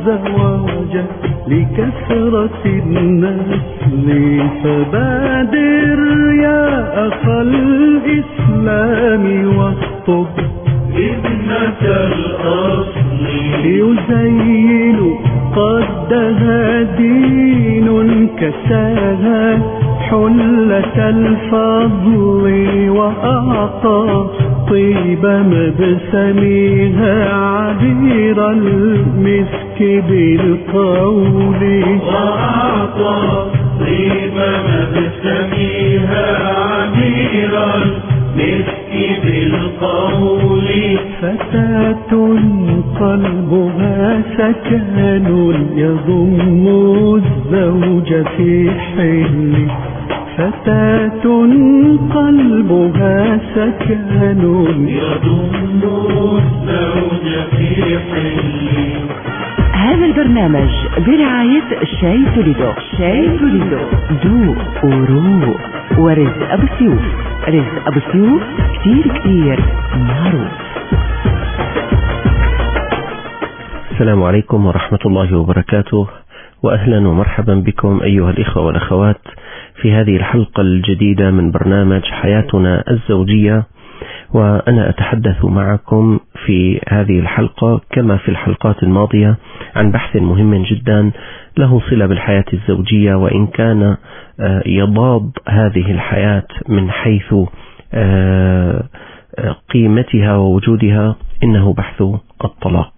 الزواج لكثرة النسل، فبادر يا أخا الإسلام واخطب ابنة الأصل، يزين قدها دين كساها حلة الفضل، وأعطى طيب مبسمها عبير المسك بالقول، وأعطى طيب مبسمها عبير المسك بالقول. فتاة قلبها سكن يضم الزوج في حل، فتاة قلبها سكن يضم الزوج في حل. هذا البرنامج برعاية شاي توليدو. شاي توليدو ذوق وروق. ورزق أبو سيوف. رزق أبو سيوف كتير معروف. السلام عليكم ورحمة الله وبركاته، وأهلا ومرحبا بكم أيها الإخوة والأخوات في هذه الحلقة الجديدة من برنامج حياتنا الزوجية. وأنا أتحدث معكم في هذه الحلقة كما في الحلقات الماضية عن بحث مهم جدا له صلة بالحياة الزوجية، وإن كان يضاد هذه الحياة من حيث قيمتها ووجودها، إنه بحث الطلاق.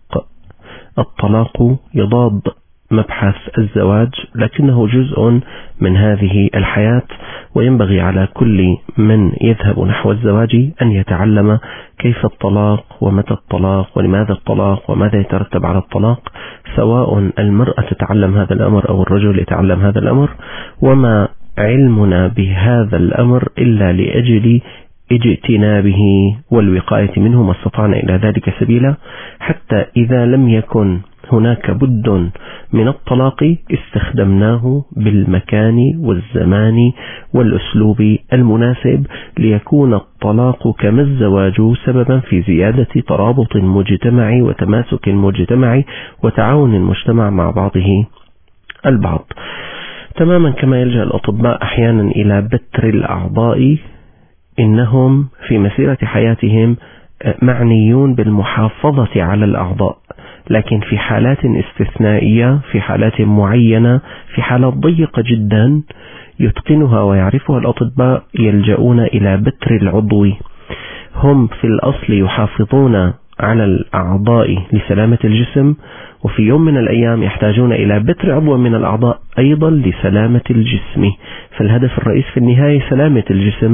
الطلاق يضاد مبحث الزواج، لكنه جزء من هذه الحياة، وينبغي على كل من يذهب نحو الزواج أن يتعلم كيف الطلاق ومتى الطلاق ولماذا الطلاق وماذا يترتب على الطلاق، سواء المرأة تتعلم هذا الأمر أو الرجل يتعلم هذا الأمر. وما علمنا بهذا الأمر إلا لأجل اجتنابه والوقاية منه ما استطعنا إلى ذلك سبيلا، حتى إذا لم يكن هناك بد من الطلاق استخدمناه بالمكان والزمان والأسلوب المناسب، ليكون الطلاق كما الزواج سببا في زيادة ترابط المجتمع وتماسك المجتمع وتعاون المجتمع مع بعضه البعض، تماما كما يلجأ الأطباء أحيانا إلى بتر الأعضاء. إنهم في مسيرة حياتهم معنيون بالمحافظة على الأعضاء، لكن في حالات استثنائية، في حالات معينة، في حالات ضيقة جدا يتقنها ويعرفها الأطباء، يلجؤون إلى بتر العضو. هم في الأصل يحافظون على الأعضاء لسلامة الجسم، وفي يوم من الأيام يحتاجون إلى بتر عضو من الأعضاء أيضا لسلامة الجسم. فالهدف الرئيس في النهاية سلامة الجسم.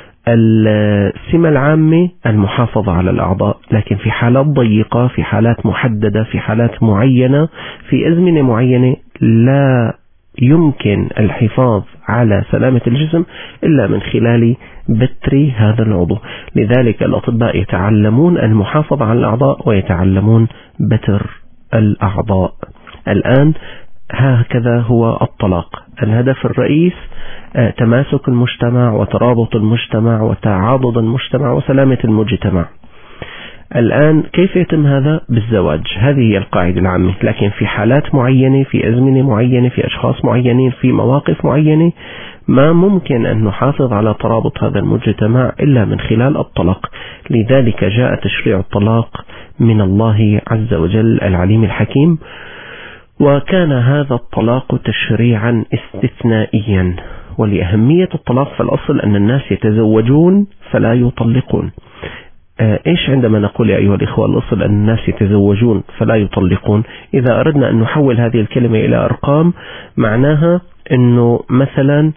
السمة العامة المحافظة على الأعضاء، لكن في حالات ضيقة، في حالات محددة، في حالات معينة، في أزمنة معينة لا يمكن الحفاظ على سلامة الجسم إلا من خلال بتر هذا العضو. لذلك الأطباء يتعلمون المحافظة على الأعضاء ويتعلمون بتر الأعضاء. الآن هكذا هو الطلاق. الهدف الرئيس تماسك المجتمع وترابط المجتمع وتعاضد المجتمع وسلامة المجتمع. الآن كيف يتم هذا؟ بالزواج. هذه هي القاعدة العامة، لكن في حالات معينة، في أزمنة معينة، في أشخاص معينين، في مواقف معينة، ما ممكن أن نحافظ على ترابط هذا المجتمع إلا من خلال الطلاق. لذلك جاء تشريع الطلاق من الله عز وجل العليم الحكيم، وكان هذا الطلاق تشريعا استثنائيا. ولأهمية الطلاق في الأصل أن الناس يتزوجون فلا يطلقون. إيش عندما نقول يا أيها الإخوة الأصل أن الناس يتزوجون فلا يطلقون؟ إذا أردنا أن نحول هذه الكلمة إلى أرقام، معناها أنه مثلا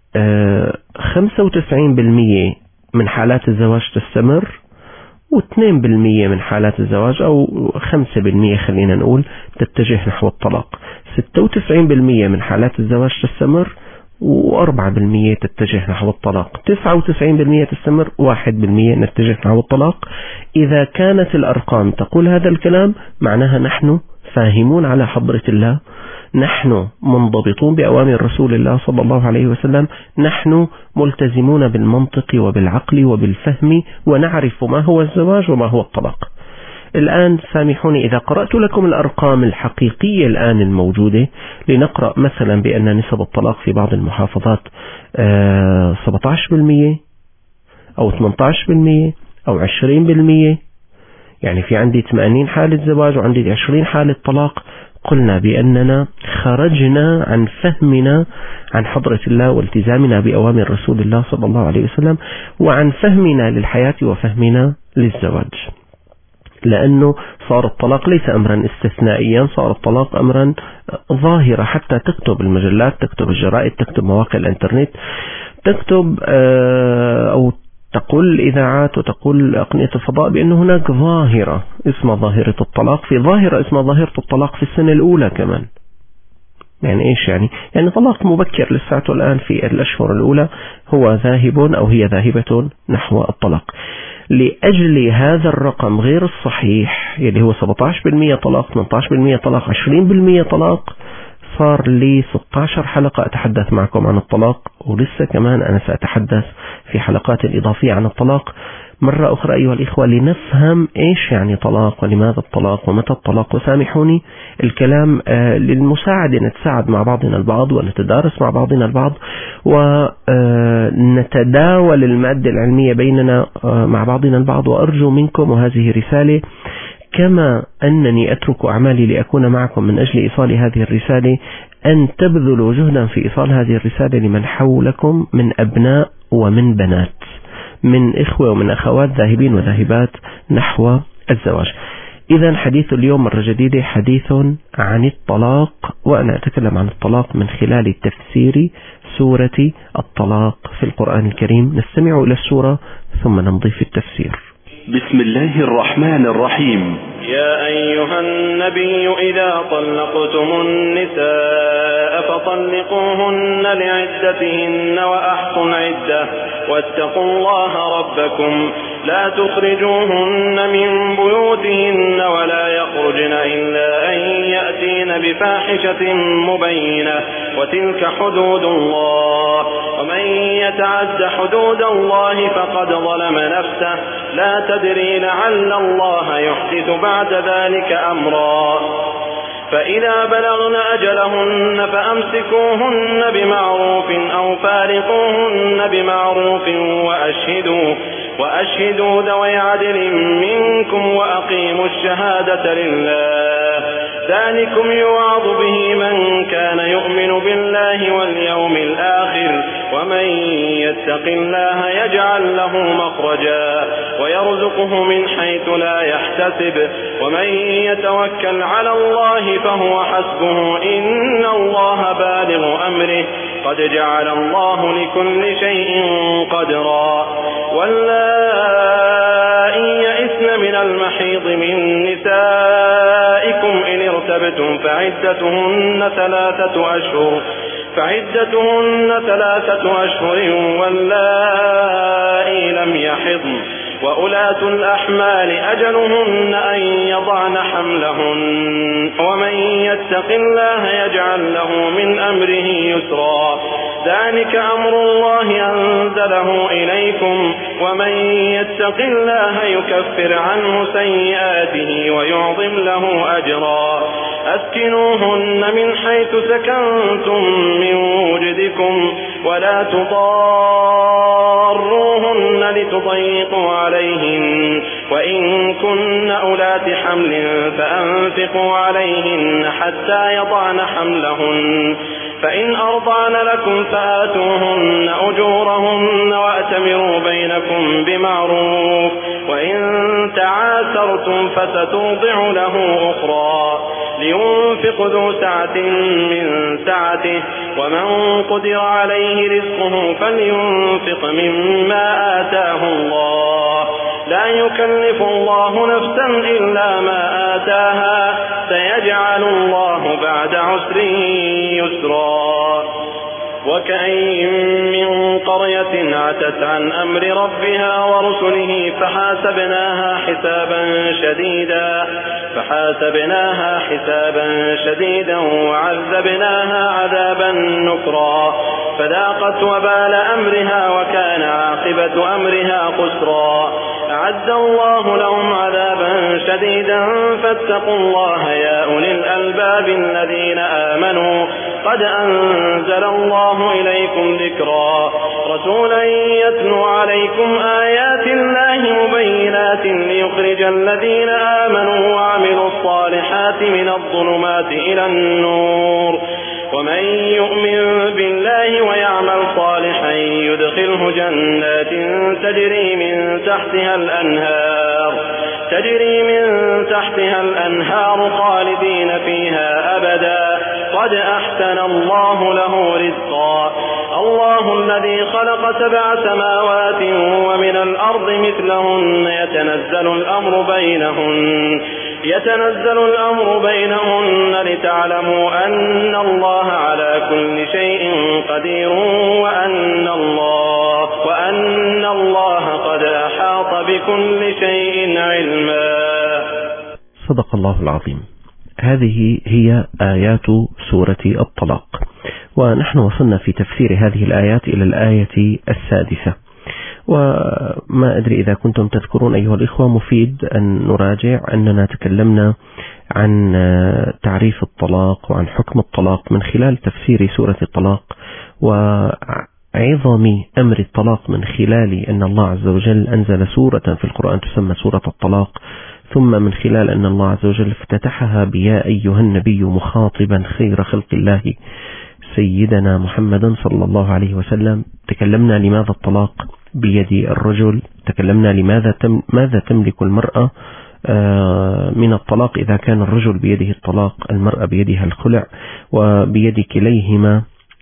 95% من حالات الزواج تستمر، و2% من حالات الزواج أو 5% خلينا نقول تتجه نحو الطلاق. 96% من حالات الزواج تستمر، و4% تتجه نحو الطلاق. 99% تستمر، 1% نتجه نحو الطلاق. إذا كانت الأرقام تقول هذا الكلام، معناها نحن فاهمون على حضرة الله، نحن منضبطون بأوامر رسول الله صلى الله عليه وسلم، نحن ملتزمون بالمنطق وبالعقل وبالفهم، ونعرف ما هو الزواج وما هو الطلاق. الآن سامحوني إذا قرأت لكم الأرقام الحقيقية الآن الموجودة، لنقرأ مثلا بأن نسب الطلاق في بعض المحافظات 17% أو 18% أو 20%، يعني في عندي 80 حالة زواج وعندي 20 حالة طلاق. قلنا بأننا خرجنا عن فهمنا عن حضرة الله والتزامنا بأوامر رسول الله صلى الله عليه وسلم، وعن فهمنا للحياة وفهمنا للزواج، لأنه صار الطلاق ليس أمرا استثنائيا، صار الطلاق أمرا ظاهرة. حتى تكتب المجلات، تكتب الجرائد، تكتب مواقع الانترنت، تكتب أو تقول الإذاعات وتقول أقنية الفضاء بأن هناك ظاهرة اسمها ظاهرة الطلاق، في ظاهرة اسمها ظاهرة الطلاق في السنة الأولى كمان. يعني إيش يعني طلاق مبكر لساته الآن في الأشهر الأولى هو ذاهب أو هي ذاهبة نحو الطلاق. لأجل هذا الرقم غير الصحيح اللي هو 17% طلاق، 18% طلاق، 20% طلاق، صار لي 16 حلقة أتحدث معكم عن الطلاق، ولسه كمان أنا سأتحدث في حلقات إضافية عن الطلاق مرة أخرى أيها الإخوة، لنفهم إيش يعني طلاق ولماذا الطلاق ومتى الطلاق. وسامحوني الكلام للمساعدة، نتساعد مع بعضنا البعض ونتدارس مع بعضنا البعض ونتداول المادة العلمية بيننا مع بعضنا البعض. وأرجو منكم، وهذه رسالة، كما أنني أترك أعمالي لأكون معكم من أجل إيصال هذه الرسالة، أن تبذلوا جهدا في إيصال هذه الرسالة لمن حولكم من أبناء ومن بنات، من إخوة ومن أخوات ذاهبين وذاهبات نحو الزواج. إذا حديث اليوم مرة جديدة حديث عن الطلاق، وأنا أتكلم عن الطلاق من خلال تفسير سورة الطلاق في القرآن الكريم. نستمع إلى السورة ثم نمضي في التفسير. بسم الله الرحمن الرحيم. يا أيها النبي إذا طلقتم النساء فطلقوهن لعدتهن وأحصوا العدة واتقوا الله ربكم لا تخرجوهن من بيوتهن ولا يخرجن إلا أن يأتين بفاحشة مبينة وتلك حدود الله ومن يتعد حدود الله فقد ظلم نفسه لا تدري لعل الله يحدث بعد ذلك أمرا. فإذا بلغن أجلهن فأمسكوهن بمعروف أو فارقوهن بمعروف وأشهدوا ذوي عدل منكم وأقيموا الشهادة لله ذلكم يوعظ به من كان يؤمن بالله واليوم الآخر ومن يتق الله يجعل له مخرجا ويرزقه من حيث لا يحتسب ومن يتوكل على الله فهو حسبه إن الله بالغ أمره قد جعل الله لكل شيء قدرا. واللائي يئسن من المحيض من نسائكم إن ارتبتم فعدتهن 3 أشهر واللائي لم يحضن وأولاة الأحمال أجلهن أن يضعن حملهن ومن يتق الله يجعل له من أمره يسرا. ذلك أمر الله أنزله إليكم ومن يتق الله يكفر عنه سيئاته ويعظم له أجرا. أسكنوهن من حيث سكنتم من وجدكم ولا تضاروهن لتضيقوا عليهن وإن كن أولات حمل فأنفقوا عليهن حتى يضعن حملهن فإن أرضعن لكم فآتوهن أجورهن وأتمروا بينكم بمعروف وإن تعاسرتم فسترضع له أخرى لينفق ذو سعة من سعته ومن قدر عليه رزقه فلينفق مما آتاه الله لا يكلف الله نفسا إلا ما آتاها سيجعل الله بعد عسر يسرا. وكأين من قرية عتت عن أمر ربها ورسله فحاسبناها حسابا شديدا وعذبناها عذابا نكرا فذاقت وبال أمرها وكان عاقبة أمرها خسرا. أعد الله لهم عذابا شديدا فاتقوا الله يا أولي الألباب الذين آمنوا قد أنزل الله إليكم ذكرا رسولا يتلو عليكم آيات الله مبينات ليخرج الذين آمنوا وعملوا الصالحات من الظلمات إلى النور ومن يؤمن بالله ويعمل صالحا يدخله جنات تجري من تحتها الأنهار خالدين فيها أبدا قد أحسن الله له رزقا الله الذي خلق 7 سماوات ومن الأرض مثلهن يتنزل الأمر بينهن لتعلموا أن الله على كل شيء قدير وأن الله قد أحاط بكل شيء علما. صدق الله العظيم. هذه هي آيات سورة الطلاق، ونحن وصلنا في تفسير هذه الآيات إلى الآية 6. وما أدري إذا كنتم تذكرون أيها الإخوة، مفيد أن نراجع أننا تكلمنا عن تعريف الطلاق وعن حكم الطلاق من خلال تفسير سورة الطلاق، وعظم أمر الطلاق من خلال أن الله عز وجل أنزل سورة في القرآن تسمى سورة الطلاق، ثم من خلال أن الله عز وجل افتتحها بيا أيها النبي مخاطبا خير خلق الله سيدنا محمدا صلى الله عليه وسلم. تكلمنا لماذا الطلاق بيد الرجل، تكلمنا ماذا تملك المرأة من الطلاق إذا كان الرجل بيده الطلاق، المرأة بيدها الخلع، وبيد كليهما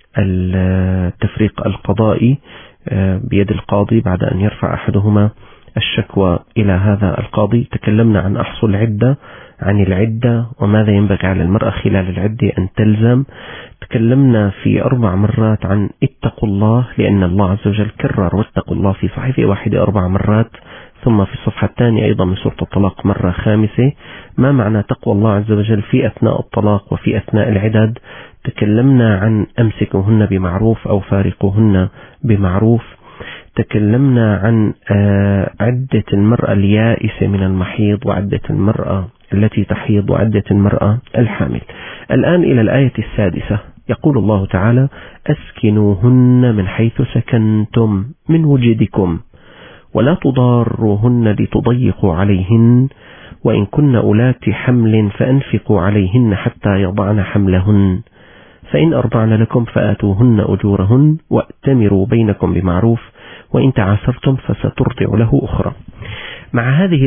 التفريق القضائي بيد القاضي بعد أن يرفع أحدهما الشكوى إلى هذا القاضي. تكلمنا عن أحصل العدة، عن العدة وماذا ينبغي على المرأة خلال العدة أن تلزم. تكلمنا في 4 مرات عن اتقوا الله، لأن الله عز وجل كرر واتقوا الله في صحيفة واحدة 4 مرات، ثم في الصفحة الثانية أيضا من سورة الطلاق مرة 5. ما معنى تقوى الله عز وجل في أثناء الطلاق وفي أثناء العدد؟ تكلمنا عن أمسكوهن بمعروف أو فارقوهن بمعروف. تكلمنا عن عدة المرأة اليائسة من المحيض، وعدة المرأة التي تحيض، وعدة المرأة الحامل. الآن إلى الآية 6. يقول الله تعالى: أسكنوهن من حيث سكنتم من وجدكم ولا تضاروهن لتضيقوا عليهن وإن كن أولات حمل فأنفقوا عليهن حتى يضعن حملهن فإن أرضعن لكم فآتوهن أجورهن وأتمروا بينكم بمعروف وإن تعاسرتم فسترضع له أخرى. مع هذه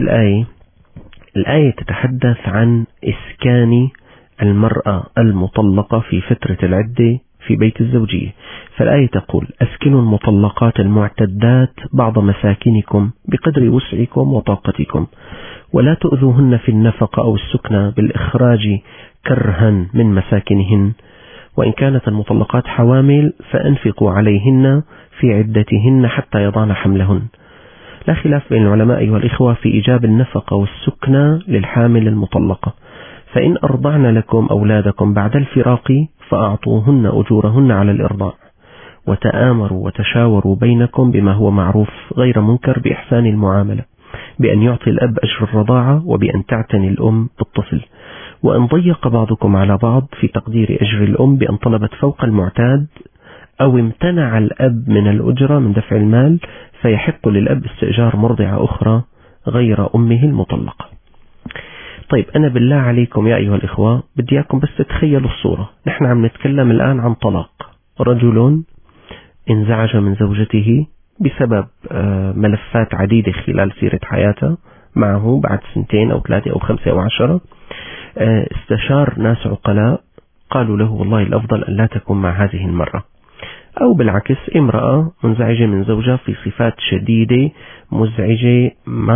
الآية تتحدث عن إسكان المرأة المطلقة في فترة العدة في بيت الزوجية. فالآية تقول: أسكنوا المطلقات المعتدات بعض مساكنكم بقدر وسعكم وطاقتكم ولا تؤذوهن في النفقة أو السكنة بالإخراج كرها من مساكنهن وإن كانت المطلقات حوامل فأنفقوا عليهن في عدتهن حتى يضعن حملهن. لا خلاف بين العلماء أيها الإخوة في إيجاب النفقة والسكنة للحامل المطلقة. فإن أرضعن لكم أولادكم بعد الفراق فأعطوهن أجورهن على الإرضاع وتآمروا وتشاوروا بينكم بما هو معروف غير منكر بإحسان المعاملة، بأن يعطي الأب أجر الرضاعة وبأن تعتني الأم بالطفل. وأن ضيق بعضكم على بعض في تقدير أجر الأم بأن طلبت فوق المعتاد أو امتنع الأب من الأجرة من دفع المال فيحق للأب استئجار مرضعة أخرى غير أمه المطلقة. طيب، أنا بالله عليكم يا أيها الإخوة بدي إياكم بس تتخيلوا الصورة. نحن عم نتكلم الآن عن طلاق. رجل انزعج من زوجته بسبب ملفات عديدة خلال سيرة حياته معه بعد 2 أو 3 أو 5 أو 10. استشار ناس عقلاء قالوا له: والله الأفضل أن لا تكون مع هذه المرة. أو بالعكس، امرأة منزعجة من زوجها في صفات شديدة مزعجة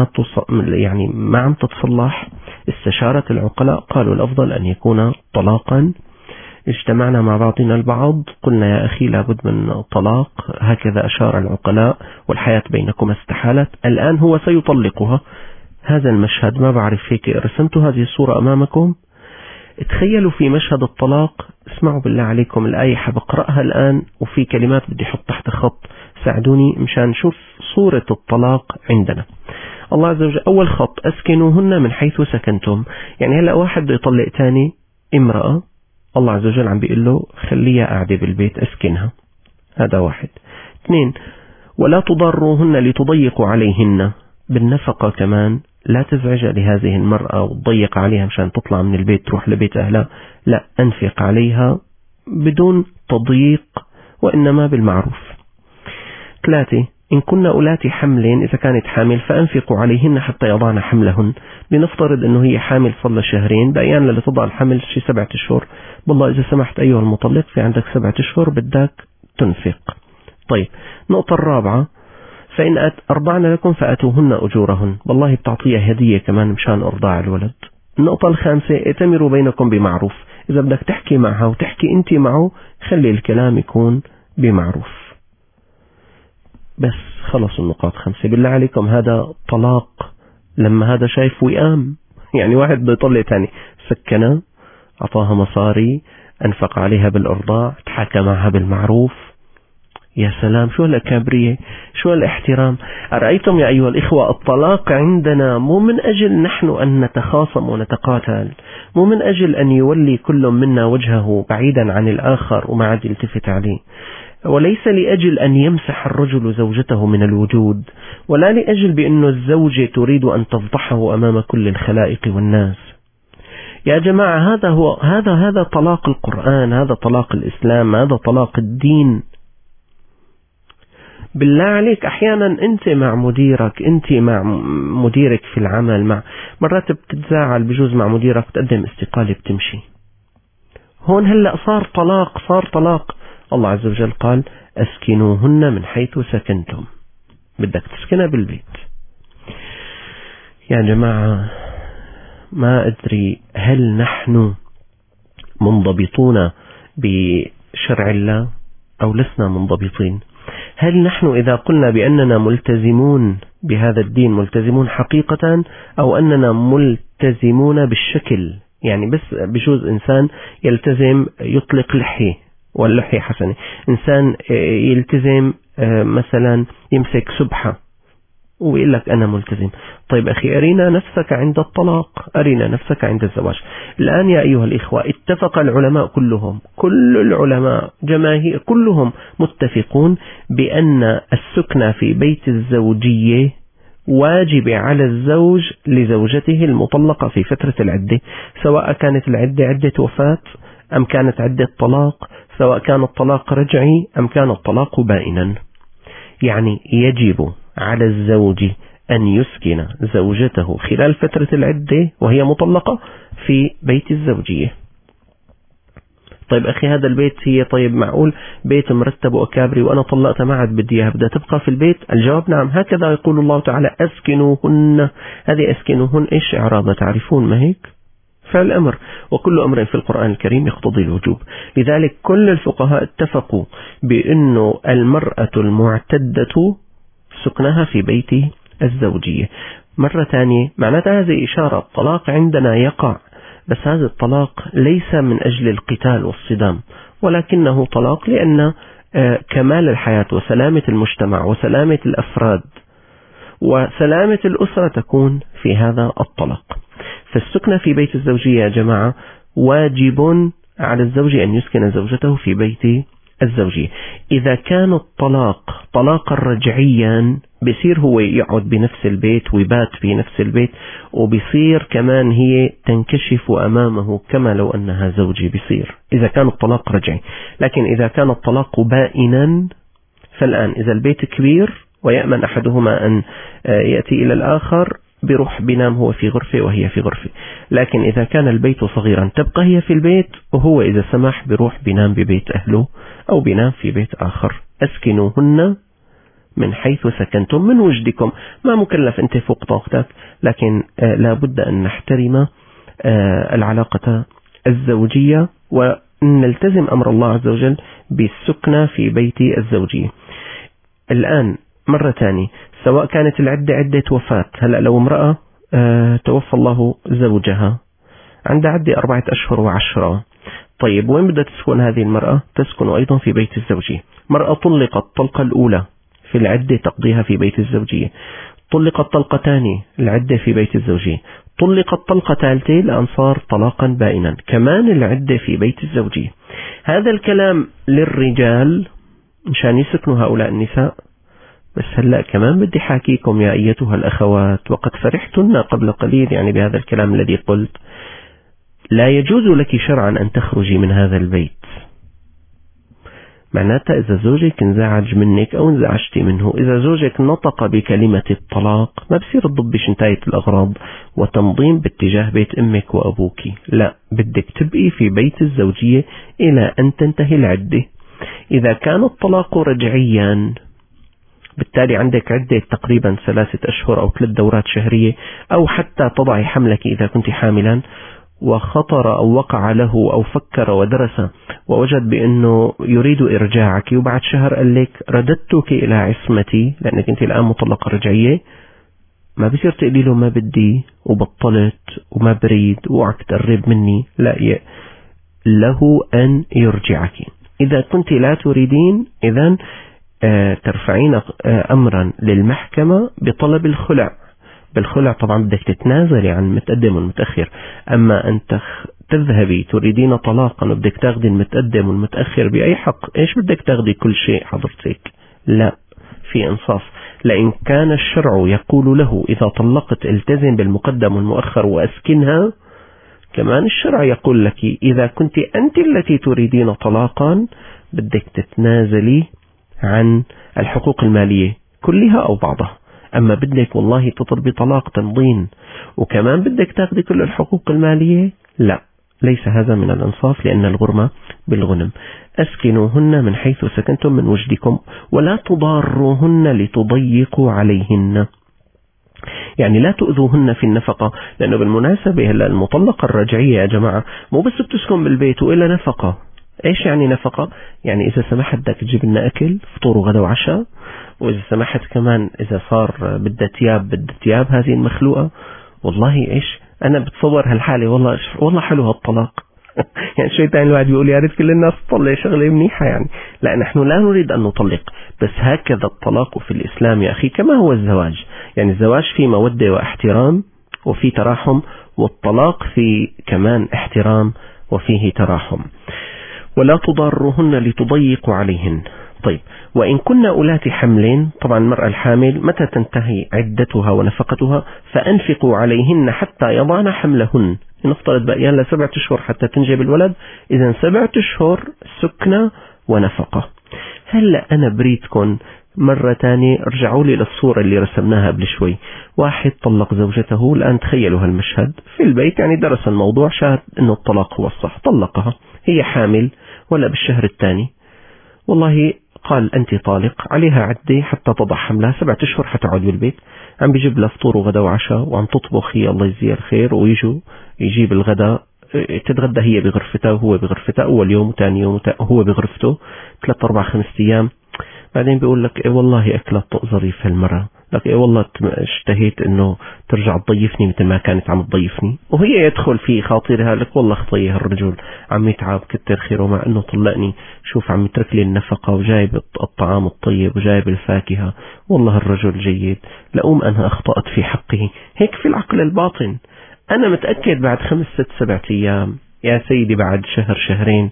ما عم تتصلح. استشارت العقلاء قالوا الأفضل أن يكون طلاقا. اجتمعنا مع بعضنا البعض قلنا: يا أخي لابد من طلاق، هكذا أشار العقلاء، والحياة بينكم استحالت. الآن هو سيطلقها. هذا المشهد، ما بعرف هيك رسمت هذه الصورة أمامكم. تخيلوا في مشهد الطلاق. اسمعوا بالله عليكم الآية، حبقرأها الآن وفي كلمات بدي أحط تحت خط، ساعدوني مشان نشوف صورة الطلاق عندنا. الله عز وجل أول خط أسكنوهن من حيث سكنتم. يعني هلأ واحد بده يطلق تاني امرأة، الله عز وجل عم بيقول له خليها قاعدة بالبيت أسكنها. هذا واحد. 2 ولا تضاروهن لتضيقوا عليهن. بالنفقة كمان لا تزعج لهذه المرأة وتضيق عليها مشان تطلع من البيت تروح لبيت أهلها، لا، أنفق عليها بدون تضييق وإنما بالمعروف. 3 إن كن أولاتي حمل، إذا كانت حامل فأنفقوا عليهن حتى يضعن حملهن. لنفترض أنه هي حامل صار لها شهرين، بأيان لتضع الحمل شي 7 أشهر. بالله إذا سمحت أيها المطلق في عندك 7 أشهر بدك تنفق. طيب النقطة الرابعة فإن أرضعن لكم فأتوهن أجورهن. والله بتعطيها هدية كمان مشان أرضاع الولد. النقطة الخامسة ائتمروا بينكم بمعروف. إذا بدك تحكي معها وتحكي أنت معه خلي الكلام يكون بمعروف. بس خلص النقاط 5. بالله عليكم هذا طلاق لما هذا شايف وئام. يعني واحد بيطلع تاني سكنة، أعطاها مصاري، أنفق عليها بالإرضاع، تحكى معها بالمعروف. يا سلام، شو الأكابرية، شو الاحترام. أرأيتم يا أيها الإخوة الطلاق عندنا مو من أجل نحن أن نتخاصم ونتقاتل، مو من أجل أن يولي كل منا وجهه بعيدا عن الآخر وما عاد يلتفت عليه، وليس لأجل أن يمسح الرجل زوجته من الوجود، ولا لأجل بأن الزوجة تريد أن تفضحه أمام كل الخلائق والناس. يا جماعة هذا طلاق القرآن، هذا طلاق الإسلام، هذا طلاق الدين. بالله عليك أحيانا أنت مع مديرك، أنت مع مديرك في العمل، مرات بتتزاعل بجوز مع مديرك بتقدم استقالة بتمشي. هون هلأ صار طلاق. الله عز وجل قال أسكنوهن من حيث سكنتم. بدك تسكنها بالبيت. يا جماعة ما أدري هل نحن منضبطون بشرع الله أو لسنا منضبطين؟ هل نحن إذا قلنا بأننا ملتزمون بهذا الدين ملتزمون حقيقة، أو أننا ملتزمون بالشكل؟ يعني بس بجوز إنسان يلتزم يطلق لحية واللحية حسنة، إنسان يلتزم مثلا يمسك سبحة ويقول لك أنا ملتزم. طيب أخي أرينا نفسك عند الطلاق، أرينا نفسك عند الزواج. الآن يا أيها الإخوة اتفق العلماء كلهم، كل العلماء جماهير كلهم متفقون بأن السكنة في بيت الزوجية واجب على الزوج لزوجته المطلقة في فترة العدة، سواء كانت العدة عدة وفاة أم كانت عدة طلاق، سواء كان الطلاق رجعي أم كان الطلاق بائنا. يعني يجب على الزوج أن يسكن زوجته خلال فترة العدة وهي مطلقة في بيت الزوجية. طيب أخي هذا البيت هي طيب معقول بيت مرتب وأكابري وأنا طلقت ما عاد بدي إياها، بدها تبقى في البيت؟ الجواب نعم. هكذا يقول الله تعالى أسكنوهن. هذه أسكنوهن إيش إعرابها تعرفون ما هيك؟ فعل أمر، وكل أمر في القرآن الكريم يقتضي الوجوب. لذلك كل الفقهاء اتفقوا بأنه المرأة المعتدة سكنها في بيت الزوجية. مرة ثانية معناتها هذه إشارة الطلاق عندنا يقع، بس هذا الطلاق ليس من أجل القتال والصدام، ولكنه طلاق لأن كمال الحياة وسلامة المجتمع وسلامة الأفراد وسلامة الأسرة تكون في هذا الطلاق. فالسكنة في بيت الزوجية يا جماعة واجب على الزوج أن يسكن زوجته في بيت الزوجية. إذا كان الطلاق طلاقا رجعيا بيصير هو يقعد بنفس البيت ويبات في نفس البيت، وبيصير كمان هي تنكشف أمامه كما لو أنها زوجي بيصير إذا كان الطلاق رجعي. لكن إذا كان الطلاق بائنا فالآن إذا البيت كبير ويأمن أحدهما أن يأتي إلى الآخر بيروح بينام هو في غرفة وهي في غرفة. لكن إذا كان البيت صغيرا تبقى هي في البيت وهو إذا سمح بيروح بينام ببيت أهله أو بينام في بيت آخر. أسكنوهن من حيث سكنتم من وجدكم. ما مكلف أنت فوق طاقتك، لكن لا بد أن نحترم العلاقة الزوجية ونلتزم أمر الله عز وجل بالسكنة في بيت الزوجية. الآن مرة ثانية سواء كانت العدة عدة وفاة، هلأ لو امرأة توفى الله زوجها عندها عدة 4 أشهر و10، طيب وين بدها تسكن هذه المرأة؟ تسكن أيضا في بيت الزوجية. مرأة طلقت طلقة الأولى في العدة تقضيها في بيت الزوجية، طلقت طلقتان العدة في بيت الزوجية، طلقت طلقة ثالثة لأن صار طلاقا بائنا، كمان العدة في بيت الزوجية. هذا الكلام للرجال مشان يسكنوا هؤلاء النساء. بس هلأ كمان بدي حاكيكم يا أيتها الأخوات، وقد فرحتن قبل قليل يعني بهذا الكلام الذي قلت، لا يجوز لك شرعا أن تخرجي من هذا البيت. معناتها إذا زوجك انزعج منك أو انزعجتي منه، إذا زوجك نطق بكلمة الطلاق، ما بصير تضبش انتهيت الأغراض وتنظيم باتجاه بيت أمك وأبوك، لا، بدك تبقي في بيت الزوجية إلى أن تنتهي العدة. إذا كان الطلاق رجعيا بالتالي عندك عدة تقريبا 3 أشهر أو 3 دورات شهرية، أو حتى تضعي حملك إذا كنت حاملا، وخطر أو وقع له أو فكر ودرس ووجد بأنه يريد إرجاعك، وبعد شهر قال لك رددتك إلى عصمتي لأنك أنت الآن مطلقة رجعية، ما بصير تقولي له ما بدي وبطلت وما بريد وعك تقرب مني، لا، له أن يرجعك. إذا كنت لا تريدين إذن ترفعين أمرا للمحكمة بطلب الخلع. بالخلع طبعا بدك تتنازلي عن المتقدم والمتأخر، أما أن تذهبي تريدين طلاقا وبدك تاخدي المتقدم والمتأخر بأي حق، إيش بدك تاخدي كل شيء حضرتك؟ لا، في إنصاف. لأن كان الشرع يقول له إذا طلقت التزم بالمقدم والمؤخر وأسكنها، كمان الشرع يقول لك إذا كنت أنت التي تريدين طلاقا بدك تتنازلي عن الحقوق المالية كلها أو بعضها. أما بدك والله تطلبي طلاق تمضين وكمان بدك تاخدي كل الحقوق المالية، لا، ليس هذا من الإنصاف، لأن الغرمة بالغنم. أسكنوهن من حيث سكنتم من وجدكم ولا تضاروهن لتضيقوا عليهن، يعني لا تؤذوهن في النفقة. لأنه بالمناسبة هلا المطلقة الرجعية يا جماعة مو بس بتسكن بالبيت وإلا نفقة. إيش يعني نفقة؟ يعني إذا سمحت بدك تجيب لنا أكل فطور وغدا وعشاء، وإذا سمحت كمان إذا صار بدها تياب هذه المخلوقة. والله إيش أنا بتصور هالحالة، والله حلو هالطلاق. يعني شوي تاني الواحد بيقول يا ريت كل الناس تطلق، شغلة منيحة يعني. لا، نحن لا نريد أن نطلق، بس هكذا الطلاق في الإسلام يا أخي كما هو الزواج. يعني الزواج فيه مودة واحترام وفيه تراحم، والطلاق فيه كمان احترام وفيه تراحم. ولا تضاروهن لتضيقوا عليهن. طيب، وإن كنا أولات حمل، طبعا المرأة الحامل متى تنتهي عدتها ونفقتها؟ فأنفقوا عليهن حتى يضعن حملهن. نفترض بقيان ل 7 أشهر حتى تنجب الولد، إذن 7 أشهر سكنة ونفقة. هلأ أنا بريدكم مرة تانية ارجعوا لي للصورة اللي رسمناها قبل شوي. واحد طلق زوجته، الآن تخيلوا هالمشهد في البيت، يعني درس الموضوع، شاهد أنه الطلاق هو الصح، طلقها، هي حامل ولا بالشهر الثاني، والله قال أنت طالق، عليها عدة حتى تضع حملها 7 أشهر حتقعد بالبيت، عم بيجيب لها فطور وغدا وعشاء وعم تطبخ هي الله يجزيها الخير، ويجوا يجيب الغداء، تتغدى هي بغرفتها وهو بغرفتها، أول يوم وثاني يوم هو بغرفته 3 4 5 أيام. بعدين بيقول لك إيه والله أكلت طق ظريف هالمرة، لك إيه والله اشتهيت إنه ترجع تضيفني مثل ما كانت عم تضيفني، وهي يدخل في خاطرها لك والله خطيه هالرجل عم يتعب كتر خيره، مع إنه طلقني، شوف عم يترك لي النفقة وجايب الطعام الطيب وجايب الفاكهة، والله الرجل جيد، لأوم أنا أخطأت في حقه. هيك في العقل الباطن. أنا متأكد بعد 5 6 7 أيام يا سيدي، بعد شهر شهرين،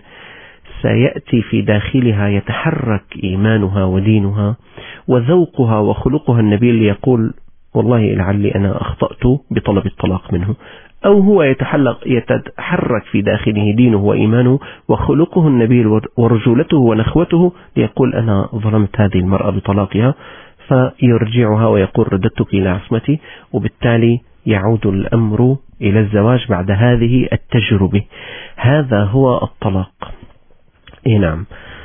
سيأتي في داخلها يتحرك إيمانها ودينها وذوقها وخلقها النبيل، يقول والله لعلي أنا أخطأت بطلب الطلاق منه، أو هو يتحرك في داخله دينه وإيمانه وخلقه النبيل ورجولته ونخوته، ليقول أنا ظلمت هذه المرأة بطلاقها، فيرجعها ويقول رددتك إلى عصمتي، وبالتالي يعود الأمر إلى الزواج بعد هذه التجربة. هذا هو الطلاق. نعم.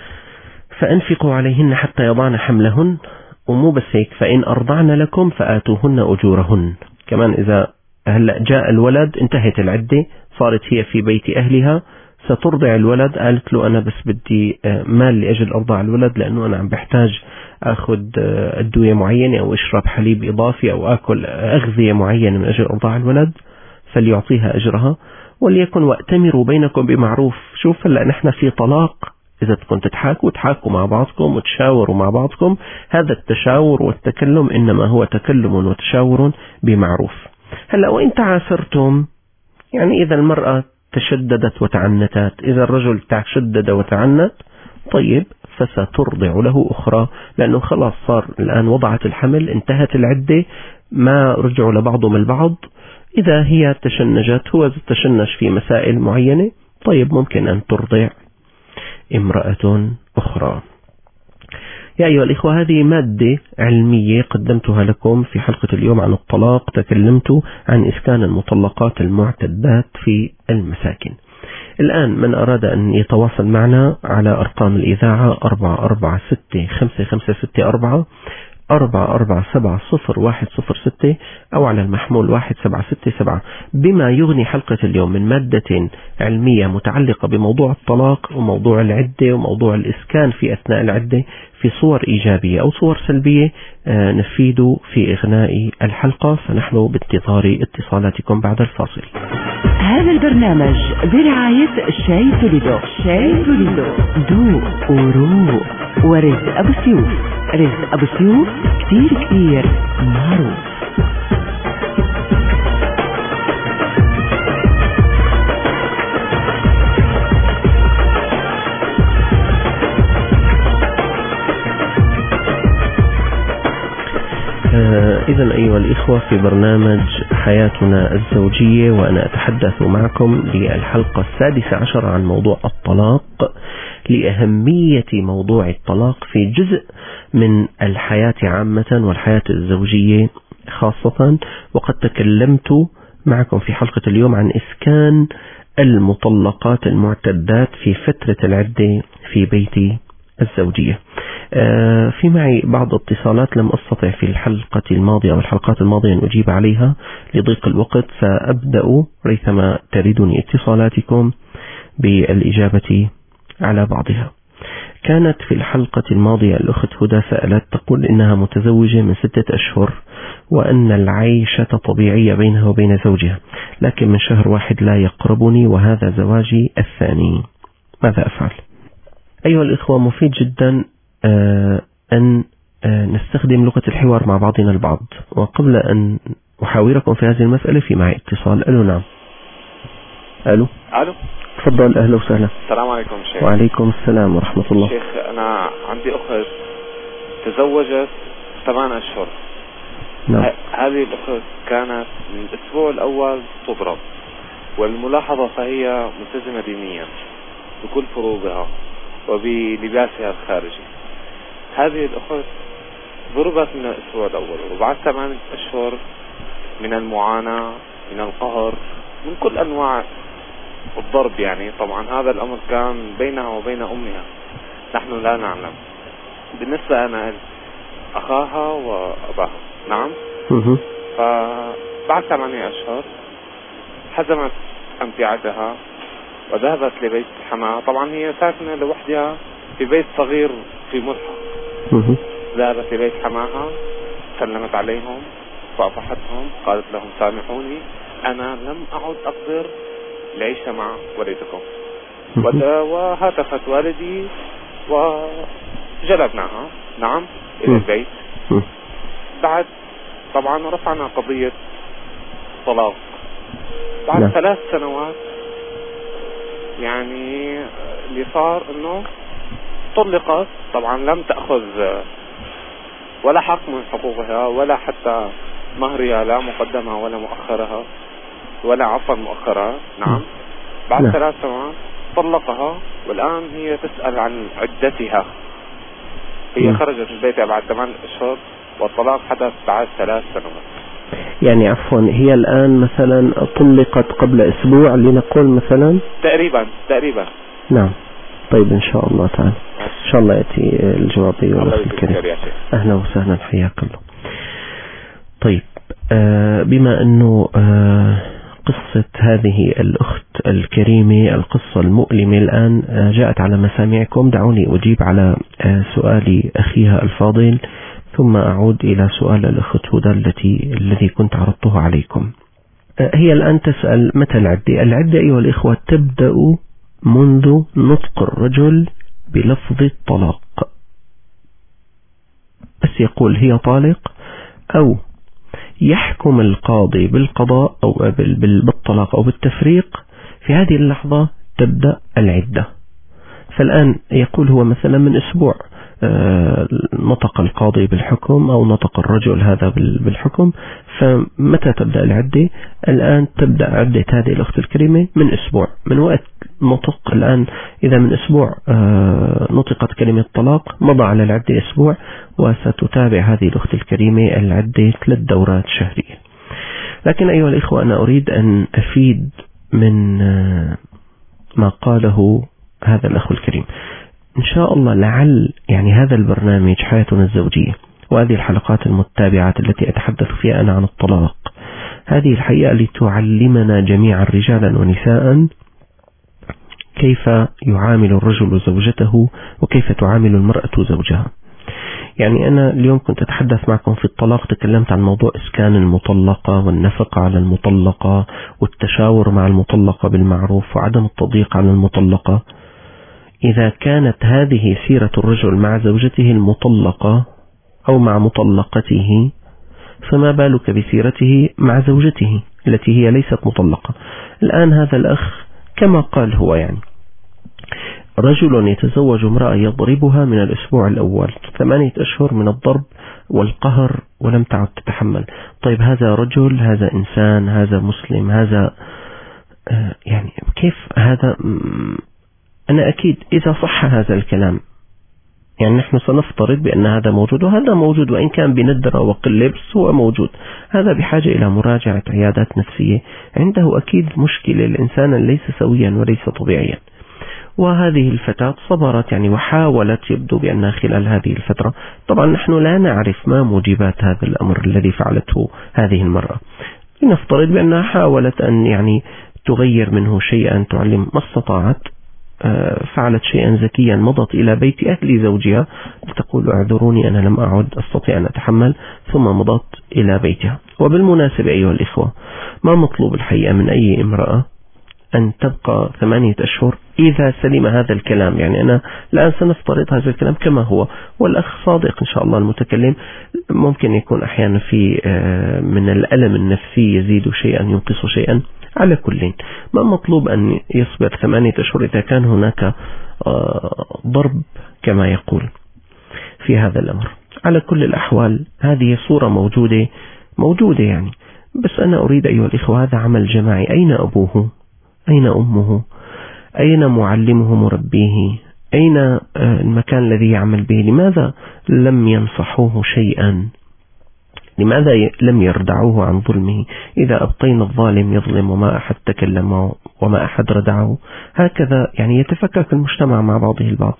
فأنفقوا عليهن حتى يضعن حملهن، ومو بس هيك، فإن أرضعن لكم فآتوهن أجورهن. كمان إذا هلأ جاء الولد، انتهت العدة، صارت هي في بيت أهلها، سترضع الولد، قالت له أنا بس بدي مال لأجل أرضع الولد، لأنه أنا عم بحتاج أخذ أدوية معينة أو أشرب حليب إضافي أو أكل أغذية معينة من أجل أرضاع الولد، فليعطيها أجرها. وليكن وأتمروا بينكم بمعروف. شوف هلأ نحن في طلاق إذا بدكم تحاكوا مع بعضكم وتشاوروا مع بعضكم. هذا التشاور والتكلم إنما هو تكلم وتشاور بمعروف. هلا وإن تعاسرتم، يعني إذا المرأة تشددت وتعنتت، إذا الرجل تشدد وتعنت، طيب فسترضع له أخرى، لأنه خلاص صار الآن وضعت الحمل، انتهت العدة، ما رجعوا لبعضهم البعض. إذا هي تشنجت، هو تشنج في مسائل معينة، طيب ممكن أن ترضع امرأة أخرى. يا أيها الإخوة، هذه مادة علمية قدمتها لكم في حلقة اليوم عن الطلاق. تكلمت عن إسكان المطلقات المعتدات في المساكن. الآن من أراد أن يتواصل معنا على أرقام الإذاعة 446-5564 447-0106 أو على المحمول 1767 بما يغني حلقة اليوم من مادة علمية متعلقة بموضوع الطلاق وموضوع العدة وموضوع الإسكان في أثناء العدة في صور إيجابية أو صور سلبية نفيد في إغناء الحلقة. فنحن بانتظار اتصالاتكم بعد الفاصل. هذا البرنامج برعاية شاي توليدو. شاي توليدو ذوق وروق. ورزق أبو سيوف. رزق أبو سيوف كتير معروف. إذن أيها الإخوة، في برنامج حياتنا الزوجية، وأنا أتحدث معكم للحلقة 16 عن موضوع الطلاق، لأهمية موضوع الطلاق في جزء من الحياة عامة والحياة الزوجية خاصة. وقد تكلمت معكم في حلقة اليوم عن إسكان المطلقات المعتدات في فترة العدة في بيت الزوجية. في معي بعض اتصالات لم أستطع في الحلقة الماضية أو الحلقات الماضية أن أجيب عليها لضيق الوقت، فأبدأ ريثما تريدني اتصالاتكم بالإجابة على بعضها. كانت في الحلقة الماضية الأخت هدى سألت تقول إنها متزوجة من 6 أشهر، وأن العيشة طبيعية بينها وبين زوجها، لكن من شهر 1 لا يقربني وهذا زواجي الثاني، ماذا أفعل؟ أيها الإخوة، مفيد جدا أن نستخدم لغة الحوار مع بعضنا البعض. وقبل أن أحاوركم في هذه المسألة في معي اتصال. ألو. نعم. ألو. تفضل. أهلا وسهلا. السلام عليكم شيخ. وعليكم السلام ورحمة الله. شيخ، أنا عندي أخت تزوجت 8 أشهر. نعم. هذه الأخت كانت من الأسبوع الأول تضرب، والملاحظة فهي ملتزمة دينيا بكل فروضها وبلباسها الخارجي. هذه الأخت ضربت من الأسبوع الأول، وبعد 8 أشهر من المعاناة، من القهر، من كل أنواع الضرب. يعني طبعا هذا الأمر كان بينها وبين أمها، نحن لا نعلم. بالنسبة أنا أخاها وأباها. نعم. فبعد 8 أشهر حزمت أمتعتها وذهبت لبيت حماها. طبعا هي ساكنة لوحدها في بيت صغير في ملحق. ذهبت لبيت حماها، سلمت عليهم، صافحتهم، قالت لهم سامحوني، أنا لم أعد أقدر العيش مع والدكم. وهاتفت والدي وجلبناها. نعم. إلى البيت. بعد طبعا رفعنا قضية طلاق بعد 3 سنوات. يعني اللي صار انه طلقت. طبعا لم تأخذ ولا حق من حقوقها، ولا حتى مهرها، لا مقدمها ولا مؤخرها، ولا عفوا مؤخرها. نعم. بعد 3 سنوات طلقها، والآن هي تسأل عن عدتها. هي خرجت من بيتها بعد 8 أشهر، والطلاق حدث بعد 3 سنوات. يعني عفوا، هي الآن مثلا طلقت قبل أسبوع لنقول مثلا. تقريبا. نعم. طيب إن شاء الله تعالى، إن شاء الله يأتي الجواب. الله الكريم. أهلا وسهلا، حياك الله. طيب، بما أنه قصة هذه الأخت الكريمة، القصة المؤلمة الآن جاءت على مسامعكم، دعوني أجيب على سؤال أخيها الفاضل، ثم أعود إلى سؤال الأخت هدى الذي كنت عرضته عليكم. هي الآن تسأل متى العدة؟ العدة أيها الإخوة تبدأ منذ نطق الرجل بلفظ الطلاق، بس يقول هي طالق، أو يحكم القاضي بالقضاء أو بالطلاق أو بالتفريق، في هذه اللحظة تبدأ العدة. فالآن يقول هو مثلا من أسبوع نطق القاضي بالحكم أو نطق الرجل هذا بالحكم، فمتى تبدأ العدة؟ الآن تبدأ عدة هذه الأخت الكريمة من أسبوع من وقت نطق. الآن إذا من أسبوع نطقت كلمة طلاق، مضى على العدة أسبوع، وستتابع هذه الأخت الكريمة العدة 3 دورات شهرية. لكن أيها الإخوة، أنا أريد أن أفيد من ما قاله هذا الأخ الكريم. إن شاء الله لعل يعني هذا البرنامج حياتنا الزوجية وهذه الحلقات المتابعات التي أتحدث فيها أنا عن الطلاق، هذه الحقيقة لتعلمنا جميعا رجالا ونساء كيف يعامل الرجل زوجته وكيف تعامل المرأة زوجها. يعني أنا اليوم كنت أتحدث معكم في الطلاق، تكلمت عن موضوع إسكان المطلقة والنفقة على المطلقة والتشاور مع المطلقة بالمعروف وعدم التضييق على المطلقة. إذا كانت هذه سيرة الرجل مع زوجته المطلقة أو مع مطلقته، فما بالك بسيرته مع زوجته التي هي ليست مطلقة. الآن هذا الأخ كما قال هو، يعني رجل يتزوج امرأة يضربها من الأسبوع الأول، 8 أشهر من الضرب والقهر ولم تعد تتحمل. طيب هذا رجل، هذا إنسان، هذا مسلم، هذا يعني كيف هذا؟ أنا أكيد إذا صح هذا الكلام، يعني نحن سنفترض بأن هذا موجود وهذا موجود، وإن كان بندرة وقلة بس هو موجود. هذا بحاجة إلى مراجعة عيادات نفسية. عنده أكيد مشكلة، الإنسان ليس سويا وليس طبيعيا. وهذه الفتاة صبرت يعني وحاولت، يبدو بأنها خلال هذه الفترة، طبعا نحن لا نعرف ما موجبات هذا الأمر الذي فعلته هذه المرأة. لنفترض بأنها حاولت أن يعني تغير منه شيئا، تعلم ما استطاعت، فعلت شيئا ذكيا، مضت إلى بيت أهل زوجها لتقول اعذروني أنا لم أعد أستطيع أن أتحمل، ثم مضت إلى بيتها. وبالمناسبة أيها الإخوة، ما مطلوب الحقيقة من أي امرأة أن تبقى 8 أشهر إذا سلم هذا الكلام. يعني أنا الآن سنفترض هذا الكلام كما هو، والأخ صادق إن شاء الله المتكلم، ممكن يكون أحيانا في من الألم النفسي يزيد شيئا ينقص شيئا. على كل ما مطلوب أن يصبر 8 أشهر إذا كان هناك ضرب كما يقول في هذا الأمر. على كل الأحوال هذه صورة موجودة يعني. بس أنا أريد أيها الإخوة، هذا عمل جماعي. أين أبوه؟ أين أمه؟ أين معلمه مربيه؟ أين المكان الذي يعمل به؟ لماذا لم ينصحوه شيئا؟ لماذا لم يردعوه عن ظلمه؟ إذا أبقينا الظالم يظلم وما أحد تكلم وما أحد ردعه، هكذا يعني يتفكك المجتمع مع بعضه البعض.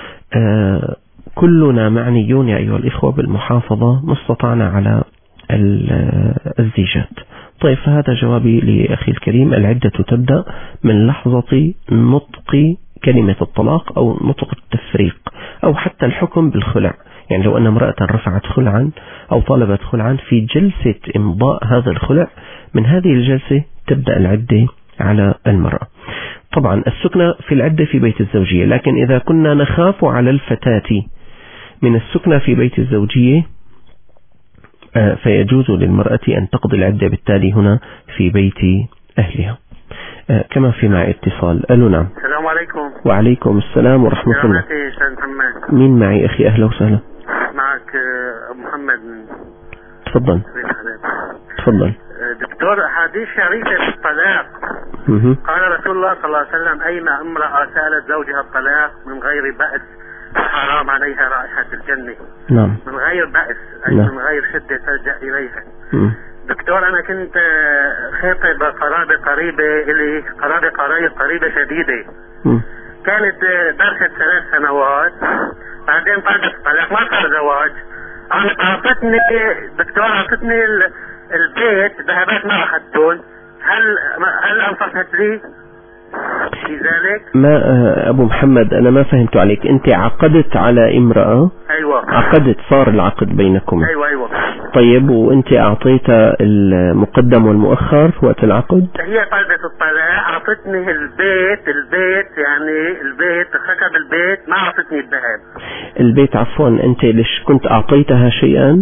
كلنا معنيون يا أيها الإخوة بالمحافظة ما استطعنا على الزيجات. طيب فهذا جوابي لأخي الكريم. العدة تبدأ من لحظة نطق كلمة الطلاق أو نطق التفريق أو حتى الحكم بالخلع. يعني لو أن امرأة رفعت خلعا أو طلبت خلعا، في جلسة إمضاء هذا الخلع، من هذه الجلسة تبدأ العدة على المرأة. طبعا السكنة في العدة في بيت الزوجية، لكن إذا كنا نخاف على الفتاة من السكنة في بيت الزوجية فيجوز للمرأة أن تقضي العدة بالتالي هنا في بيت أهلها. كما في معي اتصال. ألو نعم. السلام عليكم. وعليكم السلام ورحمة الله. مين معي أخي؟ أهلا وسهلا. معك محمد. تفضل. تفضل. دكتور، أحاديث شريفة في الطلاق. قال رسول الله صلى الله عليه وسلم: أيما امرأة سألت زوجها الطلاق من غير بأس حرام عليها رائحة الجنة. نعم. من غير بأس، أي نعم. من غير شدة تلجأ إليها. دكتور، أنا كنت خاطب قرابة قريبة إلي، قريبة شديدة. كانت درست 3 سنوات، بعدين طلبت الطلاق، ما صار زواج. أعطتني البيت، ذهبت ما أخذتون. هل أنصفت لي؟ في ذلك؟ ما أبو محمد أنا ما فهمت عليك. أنت عقدت على امرأة؟ أيوة. عقدت، صار العقد بينكم. أيوة. طيب وأنت أعطيتها المقدم والمؤخر وقت العقد؟ هي طلبت الطلاق، أعطتني البيت يعني البيت خشب البيت، ما أعطتني الذهب. البيت عفوا، أنت ليش كنت أعطيتها شيئا؟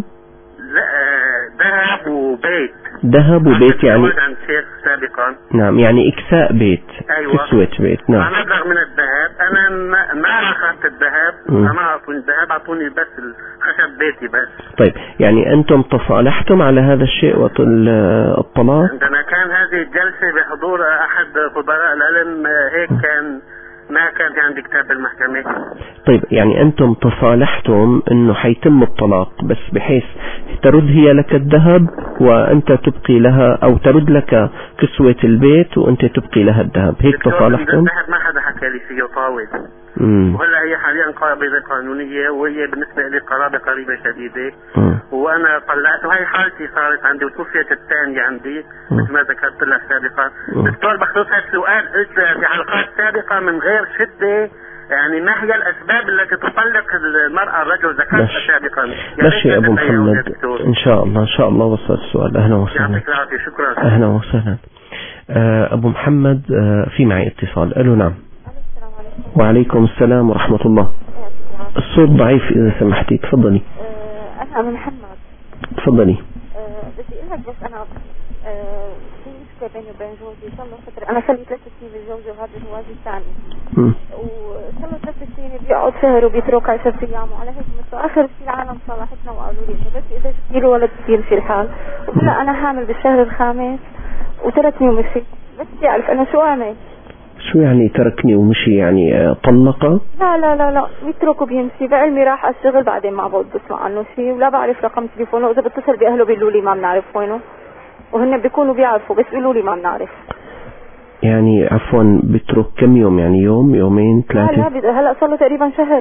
ذهب وبيت. ذهب وبيت يعني عن شيخ سابقا. نعم، يعني إكساء بيت. أيوة. كسوة بيت. نعم. مبلغ من الذهب، أنا ما أخذت الذهب، ما أعطوني الذهب، أعطوني بس خشب بيتي بس. طيب يعني أنتم تصالحتم على هذا الشيء وقت الطلاق؟ عندما كان هذه الجلسة بحضور أحد خبراء العلم، هيك ما كان في عندي كتاب بالمحكمة. طيب يعني أنتم تصالحتم أنه حيتم الطلاق، بس بحيث ترد هي لك الذهب وأنت تبقي لها، أو ترد لك كسوة البيت وأنت تبقي لها الذهب، هيك تصالحتم؟ الذهب ما حدا حكى لي فيه طاول. وهلا هي حاليا قابضة قانونية، وهي بالنسبة لي قريبة شديدة. وأنا طلعت، وهي حالتي صارت عندي، وتوفيت الثانية عندي مثل ما ذكرت لك سابقا. دكتور بخصوص هالسؤال قلت في حلقات سابقة من غير شدة، يعني ما هي الأسباب التي تطلق المرأة الرجل؟ ذكرت سابقا. ماشي يا أبو محمد، إن شاء الله وصل السؤال. أهلا وسهلا. شكرا. أهلا وسهلا. أبو محمد، في معي اتصال. ألو. نعم. وعليكم السلام ورحمة الله. الصوت ضعيف إذا سمحتي. تفضلي. أنا أبو محمد. تفضلي. بدي أقول لك بس أنا في مشكلة بيني وبين جوزي، صار له فترة، أنا صار لي 3 سنين بجوزي وهذا جوازي الثاني. وصار له 3 سنين بيقعد شهر وبيترك 10 أيام وعلى هيك آخر شيء العالم صالحتنا وقالوا لي بس إذا جبتي له ولد بيمشي الحال. ولا أنا حامل بالشهر الخامس وتركني ومشي، بس بدي أعرف أنا شو أعمل. شو يعني تركني ومشي؟ يعني طلقه؟ لا بيتركه بيمشي. بعلمي راح على الشغل، بعدين ما بعود بسمع عنه شيء، ولا بعرف رقم تليفونه، واذا بتصل باهله بيقولوا لي ما بنعرف وينه، وهن بيكونوا بيعرفوا بس بيقولوا لي ما بنعرف. يعني عفوا بيترك كم يوم؟ يعني يوم، يومين، 3؟ لا هلا صار له تقريبا شهر.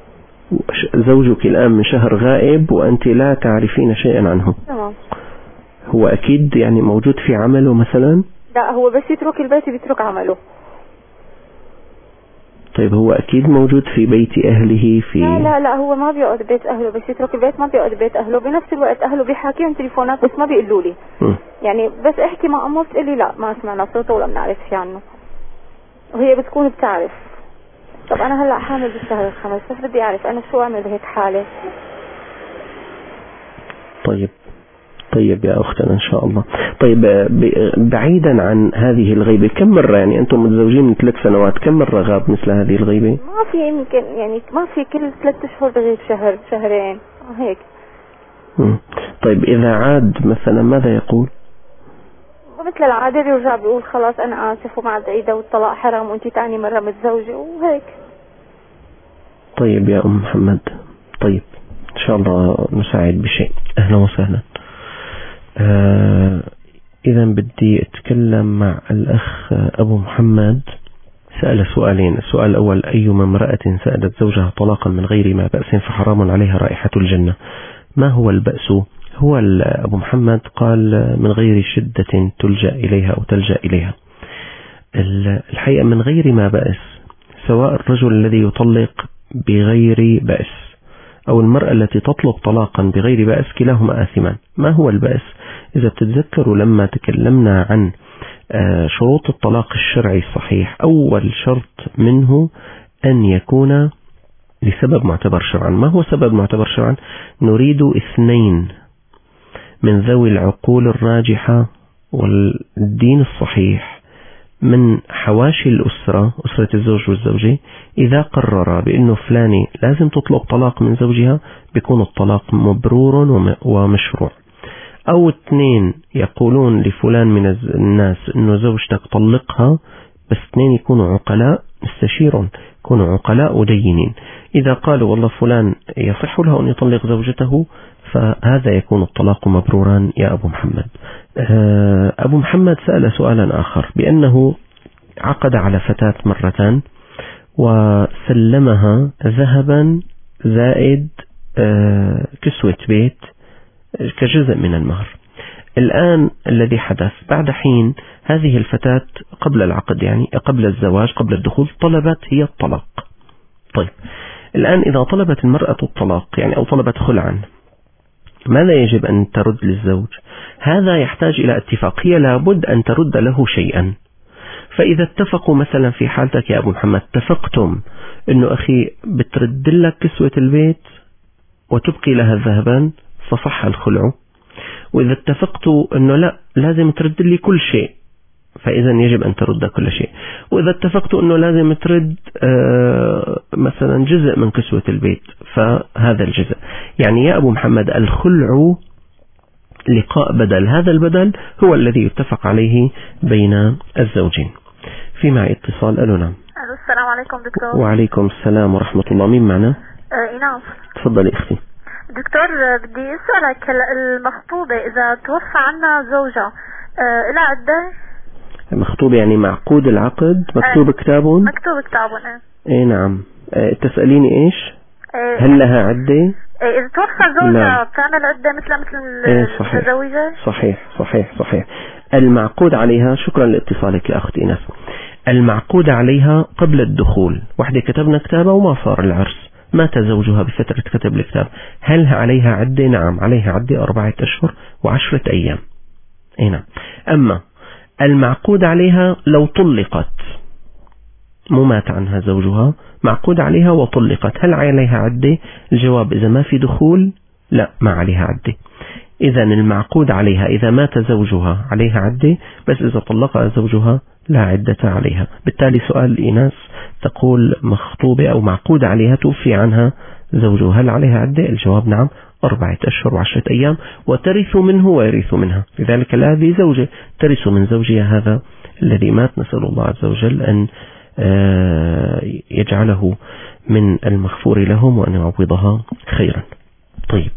زوجك الآن من شهر غائب وأنت لا تعرفين شيئا عنه. تمام. هو أكيد يعني موجود في عمله مثلا؟ لا هو بس يترك البيت بيترك عمله. طيب هو أكيد موجود في بيت أهله في؟ لا هو ما بيقعد بيت أهله، بس يترك البيت ما بيقعد بيت أهله. بنفس الوقت أهله بيحاكيهم تليفونات بس ما بيقولوا لي. يعني بس احكي مع أمه بتقول لي لا ما سمعنا صوته ولا بنعرف شيء عنه، وهي بتكون بتعرف. طب أنا هلا حامل بالشهر الخامس، بس بدي أعرف أنا شو أعمل بهيك حالة. طيب يا أختنا إن شاء الله. طيب بعيدا عن هذه الغيبة، كم مرة يعني أنتم متزوجين من 3 سنوات، كم مرة غاب مثل هذه الغيبة؟ ما في، يمكن يعني ما في كل 3 أشهر بغيب شهر شهرين هيك. طيب إذا عاد مثلا ماذا يقول؟ مثل العادة بيرجع بيقول خلاص أنا آسف وما عاد عيدة والطلاق حرام وأنتي تاني مرة متزوجة وهيك. طيب يا أم محمد، طيب إن شاء الله نساعد بشيء. أهلا وسهلا. إذا بدي أتكلم مع الأخ أبو محمد. سأل سؤالين. السؤال الأول: أيما امرأة سألت زوجها طلاقا من غير ما بأس فحرام عليها رائحة الجنة، ما هو البأس؟ هو أبو محمد قال من غير شدة تلجأ إليها أو تلجأ إليها. الحقيقة من غير ما بأس، سواء الرجل الذي يطلق بغير بأس أو المرأة التي تطلب طلاقا بغير بأس، كلاهما آثمان. ما هو البأس؟ إذا بتتذكروا لما تكلمنا عن شروط الطلاق الشرعي الصحيح، أول شرط منه أن يكون لسبب معتبر شرعا. ما هو سبب معتبر شرعا؟ نريد 2 من ذوي العقول الراجحة والدين الصحيح من حواشي الأسرة، أسرة الزوج والزوجة، إذا قرر بأنه فلاني لازم تطلب طلاق من زوجها، بيكون الطلاق مبرور ومشروع. أو 2 يقولون لفلان من الناس أنه زوجتك طلقها، بس 2 يكونوا عقلاء مستشيرون، يكونوا عقلاء ودينين. إذا قالوا والله فلان يصح له أن يطلق زوجته، فهذا يكون الطلاق مبرورا يا أبو محمد. أبو محمد سأل سؤالا آخر، بأنه عقد على فتاة مرة وسلمها ذهبا زائد كسوة بيت كجزء من المهر. الآن الذي حدث بعد حين، هذه الفتاة قبل العقد يعني قبل الزواج قبل الدخول طلبت هي الطلاق. طيب الآن إذا طلبت المرأة الطلاق يعني أو طلبت خلعا، ماذا يجب أن ترد للزوج؟ هذا يحتاج إلى اتفاق، هي لابد أن ترد له شيئا. فإذا اتفقوا مثلا في حالتك يا أبو محمد، اتفقتم أنه أخي بترد لك كسوة البيت وتبقي لها الذهبان فصح الخلع. وإذا اتفقتوا أنه لا لازم ترد لي كل شيء فإذا يجب أن ترد كل شيء. وإذا اتفقتوا أنه لازم ترد مثلا جزء من كسوة البيت فهذا الجزء. يعني يا أبو محمد الخلع لقاء بدل، هذا البدل هو الذي يتفق عليه بين الزوجين. في معي اتصال. ألو نعم. السلام عليكم دكتور. وعليكم السلام ورحمة الله. مين معنا؟ إيناس. تفضلي أختي. دكتور بدي أسألك المخطوبة إذا توفى عنها زوجها إلى عدة؟ مخطوبة يعني معقود العقد مكتوب كتابهم؟ مكتوب كتابهم. ايه نعم. تسأليني ايش؟ هل لها عدة؟ إذا توفى زوجها بتعمل عدة مثل المتزوجة؟ صحيح. المعقود عليها، شكرا لاتصالك يا أختي إيناس، المعقود عليها قبل الدخول، وحدة كتبنا كتابة وما صار العرس، مات زوجها بفترة كتب الكتاب، هل عليها عدة؟ نعم عليها عدة 4 أشهر و10 أيام. اي نعم. أما المعقود عليها لو طلقت، مو مات عنها زوجها، معقود عليها وطلقت، هل عليها عدة؟ الجواب إذا ما في دخول لا ما عليها عدة. إذا المعقود عليها إذا مات زوجها عليها عدة، بس إذا طلقها زوجها لا عدة عليها. بالتالي سؤال إيناس تقول مخطوبة أو معقود عليها توفي عنها زوجها، هل عليها عدة؟ الجواب نعم 4 أشهر و10 أيام، وترث منه ويرث منها. لذلك هذه زوجة ترث من زوجها هذا الذي مات، نسأل الله عز وجل أن يجعله من المغفور لهم وأن يعوضها خيرا. طيب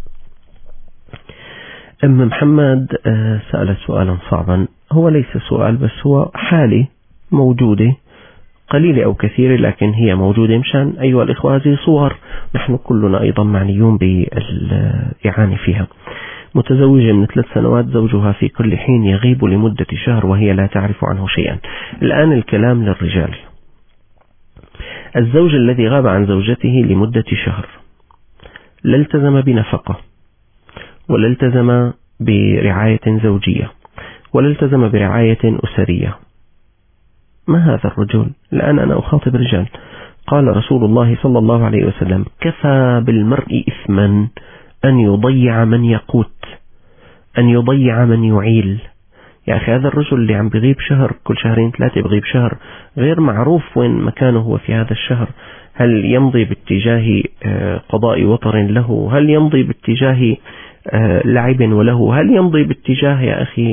أم محمد سأل سؤالا صعبا، هو ليس سؤال بس هو حالة موجودة قليلة أو كثيرة لكن هي موجودة، مشان أيها الإخوة هذه صور نحن كلنا أيضا معنيون بالإعانة فيها. متزوجة من 3 سنوات، زوجها في كل حين يغيب لمدة شهر وهي لا تعرف عنه شيئا. الآن الكلام للرجال. الزوج الذي غاب عن زوجته لمدة شهر لا التزم بنفقة ولا التزم برعاية زوجية ولا التزم برعاية أسرية، ما هذا الرجل؟ الآن أنا أخاطب رجال. قال رسول الله صلى الله عليه وسلم: كفى بالمرء إثما أن يضيع من يقوت، أن يضيع من يعيل. يا أخي هذا الرجل اللي عم بغيب شهر، كل 2-3 بغيب شهر، غير معروف وين مكانه هو في هذا الشهر، هل يمضي باتجاه قضاء وطر له، هل يمضي باتجاه لعب وله، هل يمضي باتجاه يا أخي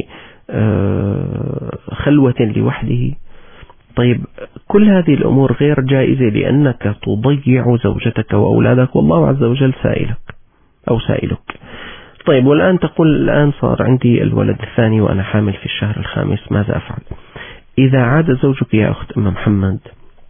خلوة لوحده. طيب كل هذه الأمور غير جائزة لأنك تضيع زوجتك وأولادك، والله عز وجل سائلك أو سائلك. طيب والآن تقول الآن صار عندي الولد الثاني وأنا حامل في الشهر الخامس، ماذا أفعل؟ إذا عاد زوجك يا أخت أم محمد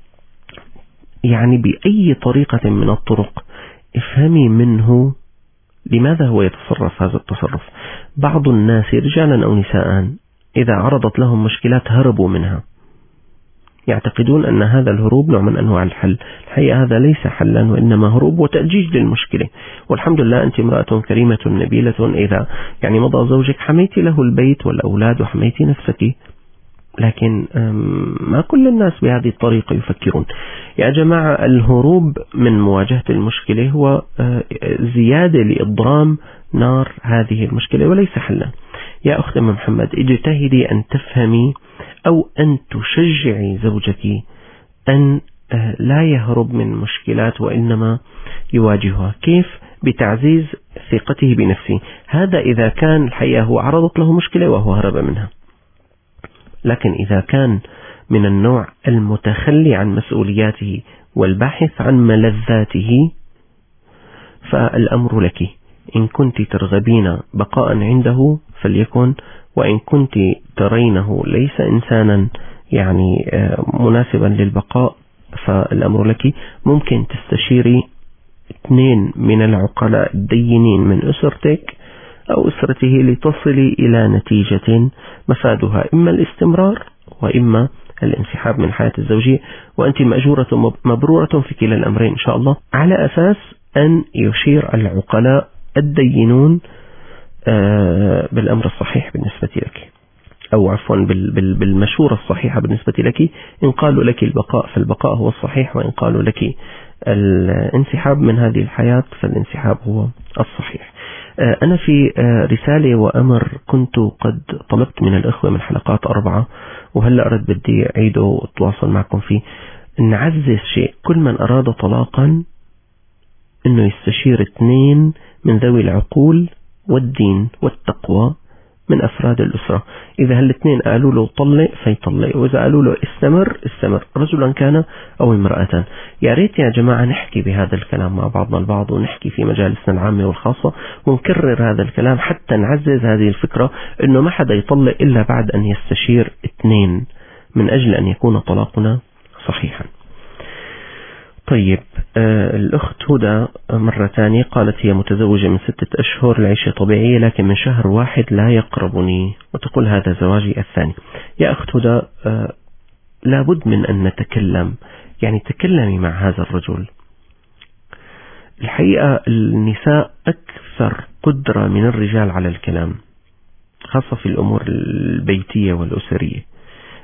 يعني بأي طريقة من الطرق افهمي منه لماذا هو يتصرف هذا التصرف. بعض الناس رجالا أو نساء إذا عرضت لهم مشكلات هربوا منها، يعتقدون أن هذا الهروب نوع من أنواع الحل. الحقيقة هذا ليس حلا وإنما هروب وتأجيج للمشكلة. والحمد لله أنت امرأة كريمة نبيلة، إذا يعني مضى زوجك حميتي له البيت والأولاد وحميتي نفسك، لكن ما كل الناس بهذه الطريقة يفكرون. يا جماعة الهروب من مواجهة المشكلة هو زيادة لإضرام نار هذه المشكلة وليس حلا. يا أخت أم محمد اجتهدي أن تفهمي أو أن تشجعي زوجك أن لا يهرب من مشكلات وإنما يواجهها. كيف؟ بتعزيز ثقته بنفسه. هذا إذا كان الحقيقة هو عرضت له مشكلة وهو هرب منها. لكن إذا كان من النوع المتخلي عن مسؤولياته والباحث عن ملذاته فالأمر لك. إن كنت ترغبين بقاء عنده فليكن، وإن كنت ترينه ليس إنسانا يعني مناسبا للبقاء فالأمر لك. ممكن تستشيري 2 من العقلاء الدينين من أسرتك أو أسرته لتصلي إلى نتيجة مفادها إما الاستمرار وإما الانسحاب من الحياة الزوجية، وأنت مأجورة مبرورة في كلا الأمرين إن شاء الله، على أساس أن يشير العقلاء الدينون بالأمر الصحيح بالنسبة لك، أو عفوا بالمشورة الصحيحة بالنسبة لك. إن قالوا لك البقاء فالبقاء هو الصحيح، وإن قالوا لك الانسحاب من هذه الحياة فالانسحاب هو الصحيح. أنا في رسالة وأمر كنت قد طلبت من الأخوة من حلقات 4، وهلأ أرد بدي أعيده وأتواصل معكم فيه، أن نعزز شيء: كل من أراد طلاقا أنه يستشير 2 من ذوي العقول والدين والتقوى من أفراد الأسرة. إذا هال2 قالوا له طلق فيطلق، وإذا قالوا له استمر رجلا كان أو امرأة. يا ريت يا جماعة نحكي بهذا الكلام مع بعضنا البعض، ونحكي في مجالسنا العامة والخاصة، ونكرر هذا الكلام حتى نعزز هذه الفكرة أنه ما حدا يطلق إلا بعد أن يستشير 2 من أجل أن يكون طلاقنا صحيحا. طيب، الأخت هدى مرة ثانية قالت هي متزوجة من 6 أشهر، العيشة طبيعية، لكن من شهر 1 لا يقربني، وتقول هذا زواجي الثاني. يا أخت هدى، لابد من أن نتكلم، يعني تكلمي مع هذا الرجل. الحقيقة النساء أكثر قدرة من الرجال على الكلام، خاصة في الأمور البيتية والأسرية.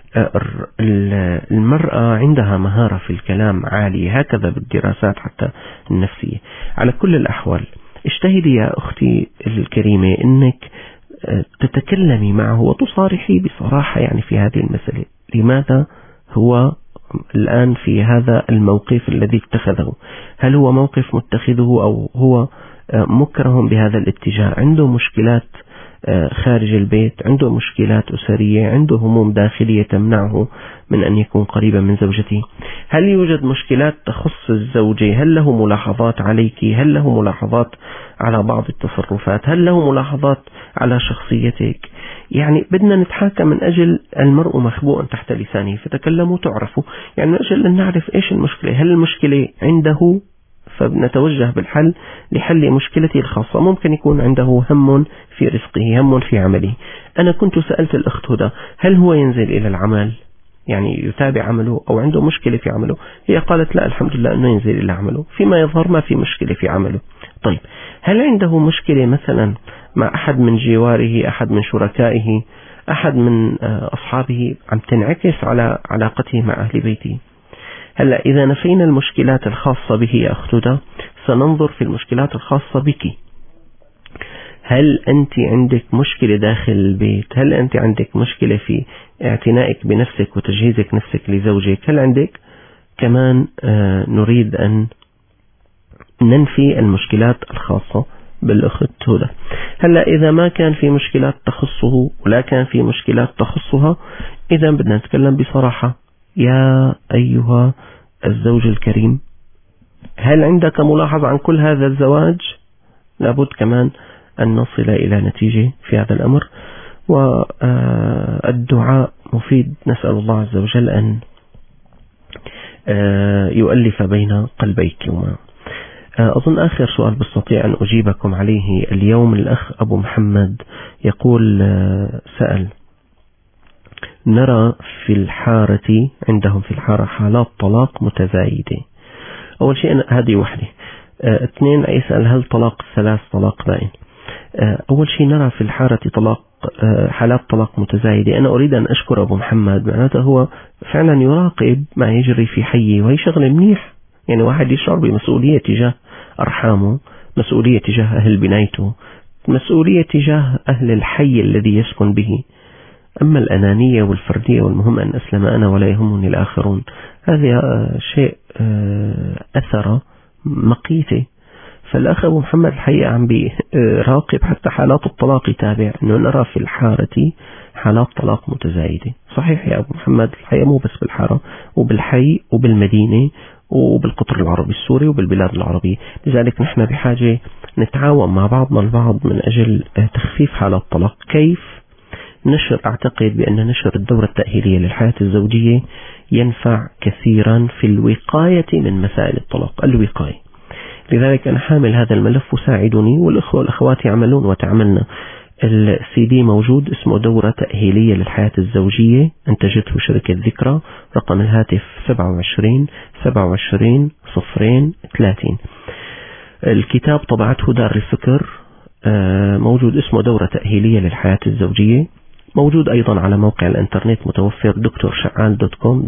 المرأة عندها مهارة في الكلام عالية، هكذا بالدراسات حتى النفسية. على كل الأحوال اجتهدي يا أختي الكريمة أنك تتكلمي معه وتصارحي بصراحة يعني في هذه المسألة، لماذا هو الآن في هذا الموقف الذي اتخذه؟ هل هو موقف متخذه أو هو مكره بهذا الاتجاه؟ عنده مشكلات خارج البيت، عنده مشكلات أسرية، عنده هموم داخلية تمنعه من أن يكون قريبا من زوجته؟ هل يوجد مشكلات تخص الزوجة؟ هل له ملاحظات عليك؟ هل له ملاحظات على بعض التصرفات؟ هل له ملاحظات على شخصيتك؟ يعني بدنا نتحاكم من أجل المرء مخبوء تحت لسانه فتكلموا تعرفوا، يعني من أجل أن نعرف إيش المشكلة. هل المشكلة عنده فنتوجه بالحل لحل مشكلته الخاصة؟ ممكن يكون عنده هم في رزقه، هم في عمله. أنا كنت سألت الأخت هدى هل هو ينزل إلى العمل، يعني يتابع عمله، أو عنده مشكلة في عمله؟ هي قالت لا الحمد لله أنه ينزل إلى عمله، فيما يظهر ما في مشكلة في عمله. طيب، هل عنده مشكلة مثلا مع أحد من جواره، أحد من شركائه، أحد من أصحابه عم تنعكس على علاقته مع أهل بيته؟ هلا إذا نفينا المشكلات الخاصة به يا أخت هدى، سننظر في المشكلات الخاصة بك. هل أنت عندك مشكلة داخل البيت؟ هل أنت عندك مشكلة في اعتنائك بنفسك وتجهيزك نفسك لزوجك؟ هل عندك كمان نريد أن ننفي المشكلات الخاصة بالأخت هدى. هلا إذا ما كان في مشكلات تخصه ولا كان في مشكلات تخصها، إذا بدنا نتكلم بصراحة. يا أيها الزوج الكريم، هل عندك ملاحظة عن كل هذا الزواج؟ لابد كمان أن نصل إلى نتيجة في هذا الأمر، والدعاء مفيد. نسأل الله عز وجل أن يؤلف بين قلبيك. أظن آخر سؤال بستطيع أن أجيبكم عليه اليوم، الأخ أبو محمد يقول سأل: نرى في الحارة، عندهم في الحارة حالات طلاق متزايدة. أول شيء هذه وحدة. 2 يسأل هل طلاق 3 طلاق بائن؟ أول شيء نرى في الحارة حالات طلاق متزايدة. أنا أريد أن أشكر أبو محمد، معناته هو فعلا يراقب ما يجري في حيه، وهي شغلة منيح. يعني واحد يشعر بمسؤولية تجاه أرحامه، مسؤولية تجاه أهل بنايته، مسؤولية تجاه أهل الحي الذي يسكن به. أما الأنانية والفردية والمهم أن أسلم أنا ولا يهمني الآخرون، هذا شيء أثر مقيته. فالأخ أبو محمد الحقيقة عم بيراقب حتى حالات الطلاق، يتابع أنه نرى في الحارة حالات طلاق متزايدة. صحيح يا أبو محمد، الحقيقة مو بس بالحارة، وبالحي وبالمدينة وبالقطر العربي السوري وبالبلاد العربية. لذلك نحن بحاجة نتعاون مع بعضنا البعض من أجل تخفيف حالات الطلاق. كيف؟ أعتقد بأن نشر الدورة التأهيلية للحياة الزوجية ينفع كثيرا في الوقاية من مسائل الطلاق. الوقاية لذلك أنا حامل هذا الملف وساعدني، والأخوة والأخوات يعملون وتعملنا. الCD موجود، اسمه دورة تأهيلية للحياة الزوجية، أنتجته شركة ذكرى، رقم الهاتف 27 27 030. الكتاب طبعته دار الفكر، موجود، اسمه دورة تأهيلية للحياة الزوجية. موجود أيضا على موقع الإنترنت متوفر drsha'al.com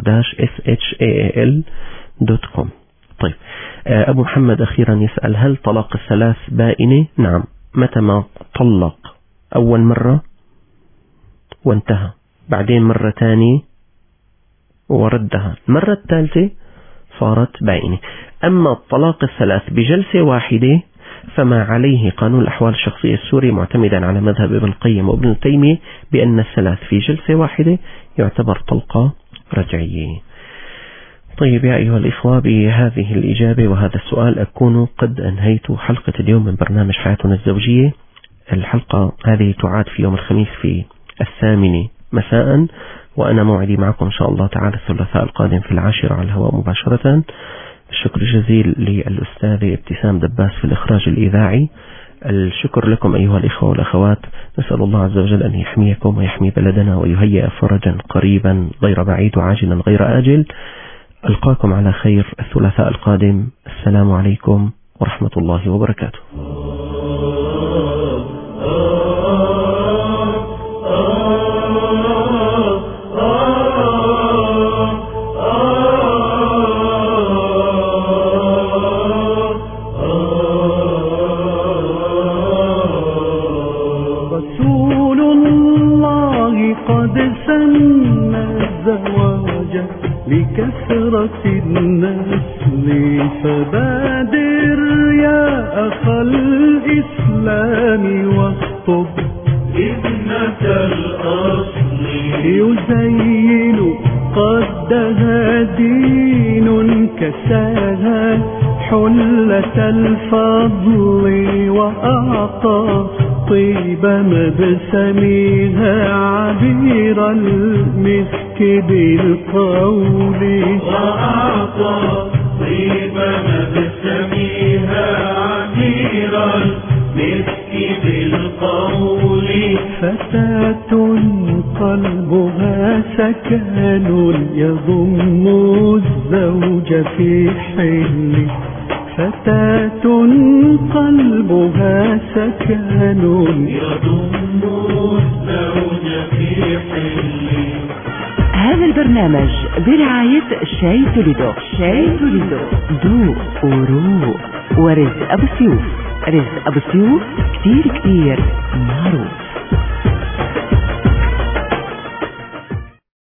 dr-shaal.com. طيب، أبو محمد أخيرا يسأل: هل طلاق الثلاث بائنة؟ نعم، متى ما طلق أول مرة وانتهى، بعدين مرة تانية وردها، المرة الثالثة صارت بائنة. أما الطلاق الثلاث بجلسة واحدة فما عليه قانون الأحوال الشخصية السوري معتمدا على مذهب ابن القيم وابن تيمية بأن الثلاث في جلسة واحدة يعتبر طلقة رجعية. طيب يا أيها الإخوة، بهذه الإجابة وهذا السؤال أكون قد أنهيت حلقة اليوم من برنامج حياتنا الزوجية. الحلقة هذه تعاد في يوم الخميس في 8 مساء، وأنا موعدي معكم إن شاء الله تعالى الثلاثاء القادم في 10 على الهواء مباشرة. الشكر الجزيل للأستاذة ابتسام دباس في الإخراج الإذاعي. الشكر لكم أيها الإخوة والأخوات، نسأل الله عز وجل أن يحميكم ويحمي بلدنا ويهيئ فرجا قريبا غير بعيد وعاجلا غير آجل. ألقاكم على خير الثلاثاء القادم. السلام عليكم ورحمة الله وبركاته. رسول الله قد سن الزواج لكثرة النسل، فبادر يا أخا الإسلام واخطب ابنة الأصل، يزين قدها دين كساها حلة الفضل، وأعطى طيب مبسمها عبير المسك بالقول، وأعطى طيب مبسمها عبير المسك بالقول. فتاة قلبها سكن يضم الزوج في حل، فتاة قلبها سكن يضم الزوج في حل. هذا البرنامج برعاية شاي توليدو. شاي توليدو، ذوق وروق. ورزق أبو سيوف، رزق أبو سيوف كتير معروف.